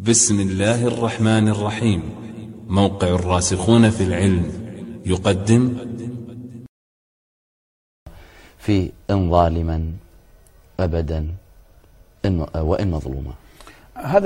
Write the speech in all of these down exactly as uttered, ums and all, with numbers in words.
بسم الله الرحمن الرحيم. موقع الراسخون في العلم يقدم في إن ظالما أبدا إن وإن مظلوما. هذا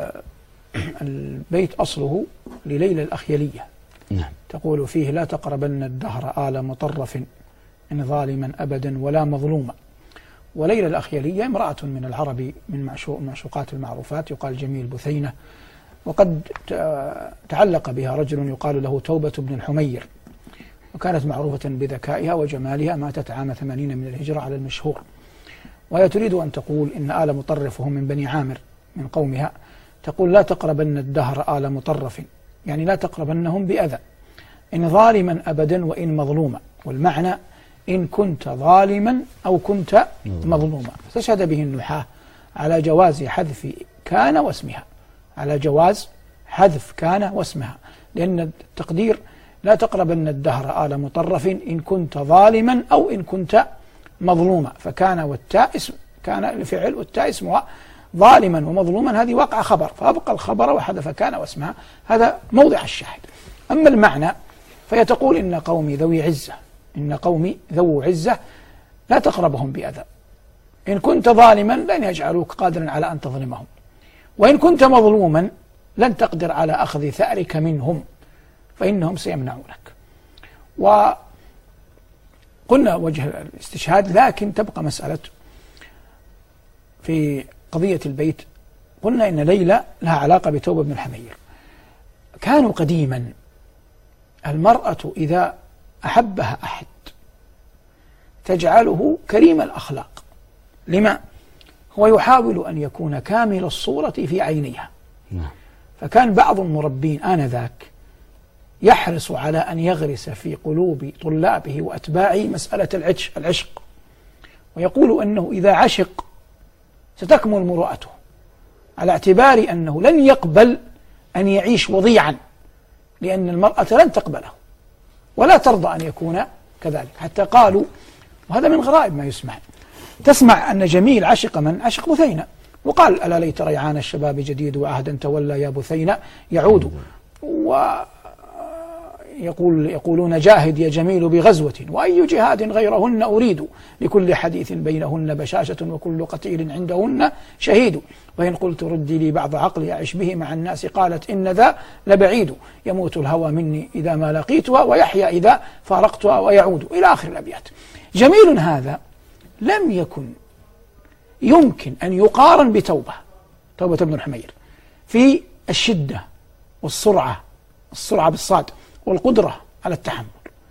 البيت أصله لليلى الأخيلية. نعم. تقول فيه: لا تقربن الدهر آل مطرف إن ظالما أبدا ولا مظلوما. وليلى الأخيلية امرأة من العرب من معشوقات المعروفات، يقال جميل بثينة، وقد تعلق بها رجل يقال له توبة بن الحمير، وكانت معروفة بذكائها وجمالها. ماتت عام ثمانين من الهجرة على المشهور، وهي تريد أن تقول إن آل مطرف هم من بني عامر من قومها. تقول: لا تقربن الدهر آل مطرف، يعني لا تقربنهم بأذى، إن ظالما أبدا وإن مظلوما. والمعنى إن كنت ظالما أو كنت مظلوما. استشهد به النحاة على جواز حذف كان واسمها، على جواز حذف كان واسمها، لأن التقدير: لا تقربن الدهر آل مطرف إن كنت ظالما أو إن كنت مظلوما. فكان والتاء اسم، كان الفعل والتاء اسمها، ظالما ومظلوما هذه وقع خبر، فأبقى الخبر وحذف كان واسمها. هذا موضع الشاهد. أما المعنى فهي تقول: إن قومي ذوي عزة، إن قومي ذو عزة لا تقربهم بأذى. إن كنت ظالما لن يجعلوك قادرا على أن تظلمهم، وإن كنت مظلوما لن تقدر على أخذ ثأرك منهم، فإنهم سيمنعونك. وقلنا وجه الاستشهاد، لكن تبقى مسألة في قضية البيت. قلنا إن ليلى لها علاقة بتوبة بن الحمير. كانوا قديما المرأة إذا أحبها أحد تجعله كريم الأخلاق. لما؟ هو يحاول أن يكون كامل الصورة في عينيها. فكان بعض المربين آنذاك يحرص على أن يغرس في قلوب طلابه وأتباعه مسألة العشق، ويقول أنه إذا عشق ستكمل مروءته، على اعتبار أنه لن يقبل أن يعيش وضيعا، لأن المرأة لن تقبله ولا ترضى أن يكون كذلك. حتى قالوا، وهذا من غرائب ما يسمع، تسمع أن جميل عشق من؟ عشق بثينة، وقال: ألا ليت ريعان الشباب جديد وعهدا تولى يا بثينة يعود. ويقول يقولون: جاهد يا جميل بغزوة وأي جهاد غيرهن أريد، لكل حديث بينهن بشاشة وكل قتيل عندهن شهيد. وإن قلت ردي لي بعض عقلي أعش به مع الناس قالت إن ذا لبعيد، يموت الهوى مني إذا ما لقيتها ويحيى إذا فارقتها ويعود، إلى آخر الأبيات. جميل هذا لم يكن يمكن أن يقارن بتوبة توبة بن الحمير في الشدة والسرعة، السرعة بالصاد، والقدرة على التحمل.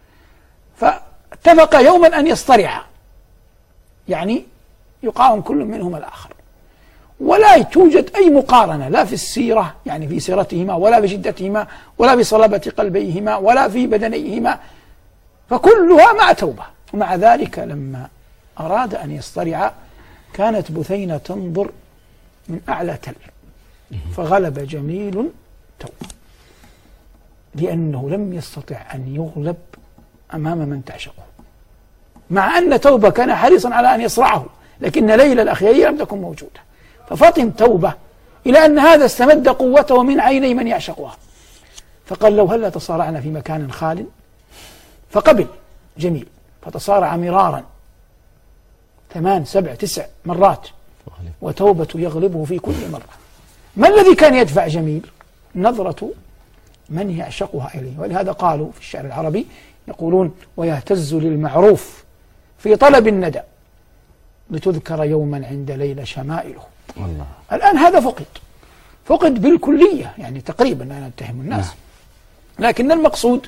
فاتفق يوما أن يصطرعا، يعني يقاوم كل منهما الآخر، ولا توجد أي مقارنة لا في السيرة، يعني في سيرتهما، ولا بشدتهما، ولا بصلابة قلبيهما، ولا في بدنيهما، فكلها مع توبة. ومع ذلك لما أراد أن يصطرع كانت بثينة تنظر من أعلى تل، فغلب جميل توبة، لأنه لم يستطع أن يغلب أمام من تعشقه، مع أن توبة كان حريصا على أن يصرعه، لكن ليلى الأخيلية لم تكن موجودة. ففطن توبة إلى أن هذا استمد قوته من عيني من يعشقها، فقال: لو هلا تصارعنا في مكان خال. فقبل جميل، فتصارع مرارا ثمان سبع تسع مرات، وتوبة يغلبه في كل مرة. ما الذي كان يدفع جميل؟ نظرة من يعشقها إليه. ولهذا قالوا في الشعر العربي، يقولون: ويهتز للمعروف في طلب الندى لتذكر يوما عند ليلى شمائله. الله. الآن هذا فقد فقد بالكلية، يعني تقريبا، لا نتهم الناس. نعم. لكن المقصود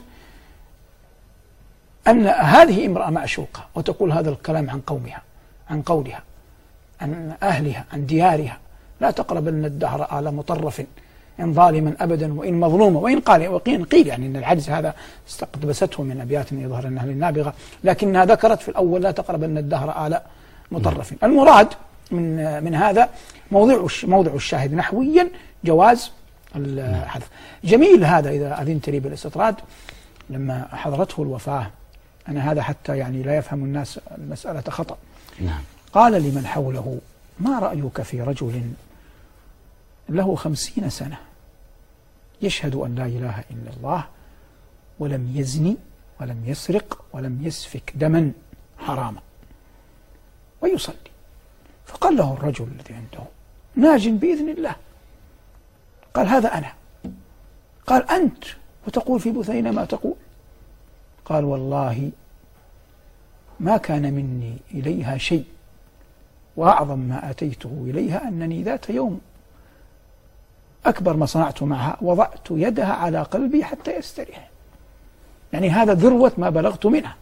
أن هذه امرأة معشوقة وتقول هذا الكلام عن قومها، عن قولها، عن أهلها، عن ديارها: لا تقربن الدهر آل مطرف إن ظالما أبدا وإن مظلوما. وإن قال وقيل قيل يعني أن العجز هذا استقدبسته من أبيات يظهر أنها للنابغة، لكنها ذكرت في الأول: لا تقربن الدهر آل مطرف. المراد من من هذا موضع موضع الشاهد نحويا جواز الحذف. جميل هذا إذا أذنت لي بالاستطراد، لما حضرته الوفاة، أنا هذا حتى يعني لا يفهم الناس المسألة خطأ. قال لمن حوله: ما رأيك في رجل له خمسين سنة يشهد أن لا إله إلا الله ولم يزني ولم يسرق ولم يسفك دما حراما ويصلي. فقال له الرجل الذي عنده: ناج بإذن الله. قال: هذا أنا. قال: أنت وتقول في بثينة ما تقول؟ قال: والله ما كان مني إليها شيء، وأعظم ما أتيته إليها أنني ذات يوم أكبر ما صنعت معها وضعت يدها على قلبي حتى يستريح، يعني هذا ذروة ما بلغت منها.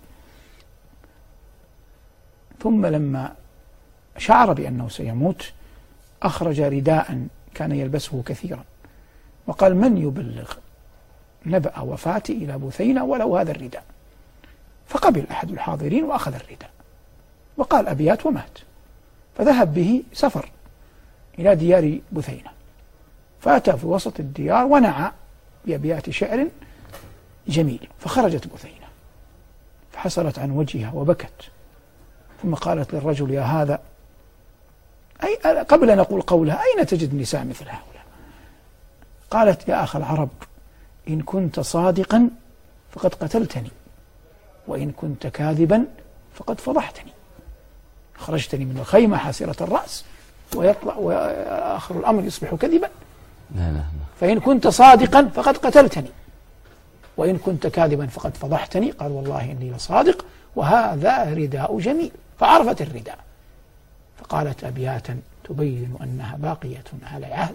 ثم لما شعر بأنه سيموت أخرج رداء كان يلبسه كثيرا وقال: من يبلغ نبأ وفاتي إلى بثينة ولو هذا الرداء؟ فقبل أحد الحاضرين وأخذ الرداء وقال أبيات ومات. فذهب به سفر إلى ديار بثينة، فأتى في وسط الديار ونعى بأبيات شعر جميل، فخرجت بثينة فحصلت عن وجهها وبكت، ثم قالت للرجل: يا هذا، أي قبل أن نقول قولها: أين تجد نساء مثل هؤلاء؟ قالت: يا أخ العرب، إن كنت صادقا فقد قتلتني، وإن كنت كاذبا فقد فضحتني. خرجتني من الخيمة حاسرة الرأس ويطلع وآخر الأمر يصبح كذبا. لا لا. فإن كنت صادقا فقد قتلتني، وإن كنت كاذبا فقد فضحتني. قال: والله إني لصادق وهذا رداء جميل. فعرفت الرداء فقالت أبياتا تبين أنها باقية على عهد،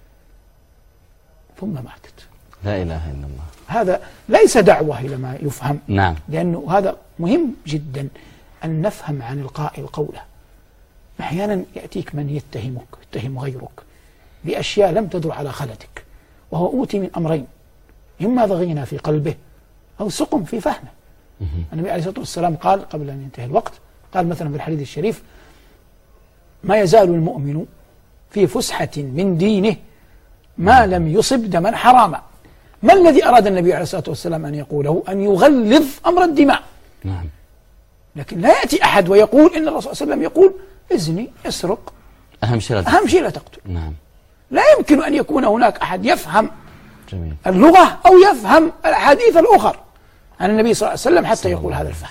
ثم ماتت. لا إله إلا الله. هذا ليس دعوة إلى ما يفهم، نعم، لأنه هذا مهم جدا أن نفهم عن القائل قوله. أحيانا يأتيك من يتهمك يتهم غيرك بأشياء لم تدر على خلتك، وهو أوتي من أمرين: إما ضغينة في قلبه أو سقم في فهمه. النبي عليه الصلاة والسلام قال قبل أن ينتهي الوقت، قال مثلا في الحديث الشريف: ما يزال المؤمن في فسحة من دينه ما لم يصب دما حراما. ما الذي أراد النبي عليه الصلاة والسلام أن يقوله؟ أن يغلظ أمر الدماء. نعم. لكن لا يأتي أحد ويقول إن الرسول صلى الله عليه وسلم يقول: ازني، اسرق، أهم شيء لا تقتل. أهم شيء لا تقتل. نعم. لا يمكن أن يكون هناك أحد يفهم جميل. اللغة أو يفهم الأحاديث الأخرى عن النبي صلى الله عليه وسلم حتى يقول هذا الفهم.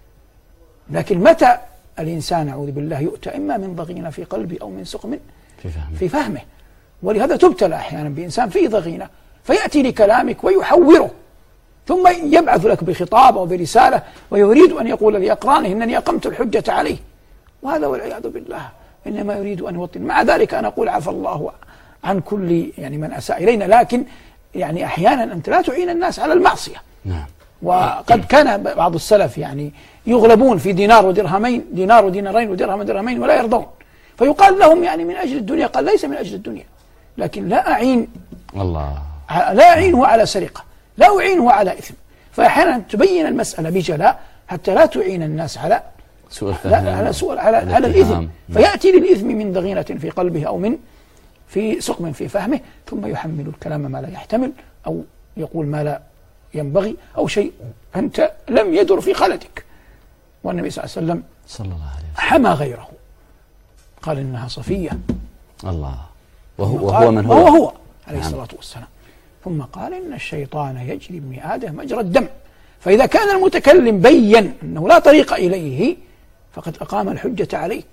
لكن متى الإنسان أعوذ بالله يؤتى إما من ضغينة في قلبه أو من سقم في فهمه, في فهمه. ولهذا تبتلى أحيانا بإنسان فيه ضغينة فيأتي لكلامك ويحوره، ثم يبعث لك بخطاب أو برسالة ويريد أن يقول لأقرانه إنني أقمت الحجة عليه، وهذا والعياذ بالله إنما يريد أن يوطن. مع ذلك أنا أقول عفى الله عن كل يعني من أساء إلينا، لكن يعني أحيانا أنت لا تعين الناس على المعصية. نعم. وقد كان بعض السلف يعني يغلبون في دينار ودرهمين، دينار ودينارين ودرهم ودرهمين، ولا يرضون، فيقال لهم يعني من أجل الدنيا. قال: ليس من أجل الدنيا، لكن لا أعين الله لا أعينه على سرقة، لا أعينه على إثم. فأحيانا تبين المسألة بجلاء حتى لا تعين الناس على سوء الفهم، على سوء على, على الإثم، فيأتي للإثم من ضغينة في قلبه أو من في سقم في فهمه، ثم يحمل الكلام ما لا يحتمل أو يقول ما لا ينبغي أو شيء أنت لم يدر في خلتك. والنبي صلى الله عليه وسلم صلى الله عليه وسلم حمى غيره، قال إنها صفية. الله. وهو, وهو من هو؟ وهو هو عليه نعم. الصلاة والسلام. ثم قال: إن الشيطان يجري من آدم مجرى الدم، فإذا كان المتكلم بين أنه لا طريق إليه فقد أقام الحجة عليك،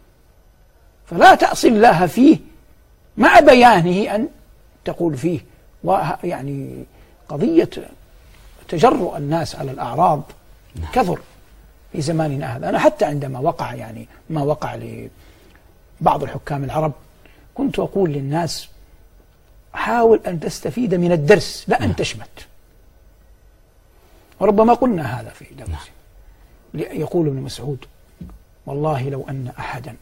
فلا تعصي الله فيه مع بيانه أن تقول فيه. ويعني قضية تجرؤ الناس على الأعراض كثر في زماننا هذا. أنا حتى عندما وقع يعني ما وقع لبعض الحكام العرب كنت أقول للناس: حاول أن تستفيد من الدرس لا أن تشمت. وربما قلنا هذا في درس. يقول ابن مسعود: والله لو أن أحدا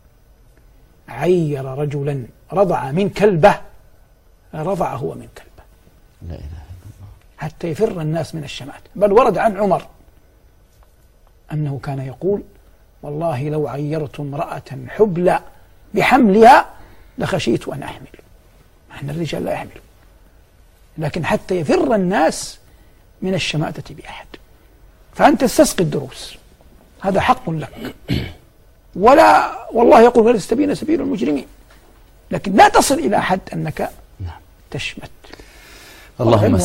عير رجلا رضع من كلبه لرضع هو من كلبه. لا إله إلا الله. حتى يفر الناس من الشمات. بل ورد عن عمر أنه كان يقول: والله لو عيرت امرأة حبلى بحملها لخشيت أن أحمل. مع أن الرجال لا يحمل، لكن حتى يفر الناس من الشماتة بأحد. فأنت تستسقي الدروس، هذا حق لك. ولا والله يقول: ولا تستبين سبيل المجرمين. لكن لا تصل إلى حد أنك نعم. تشمت. اللهم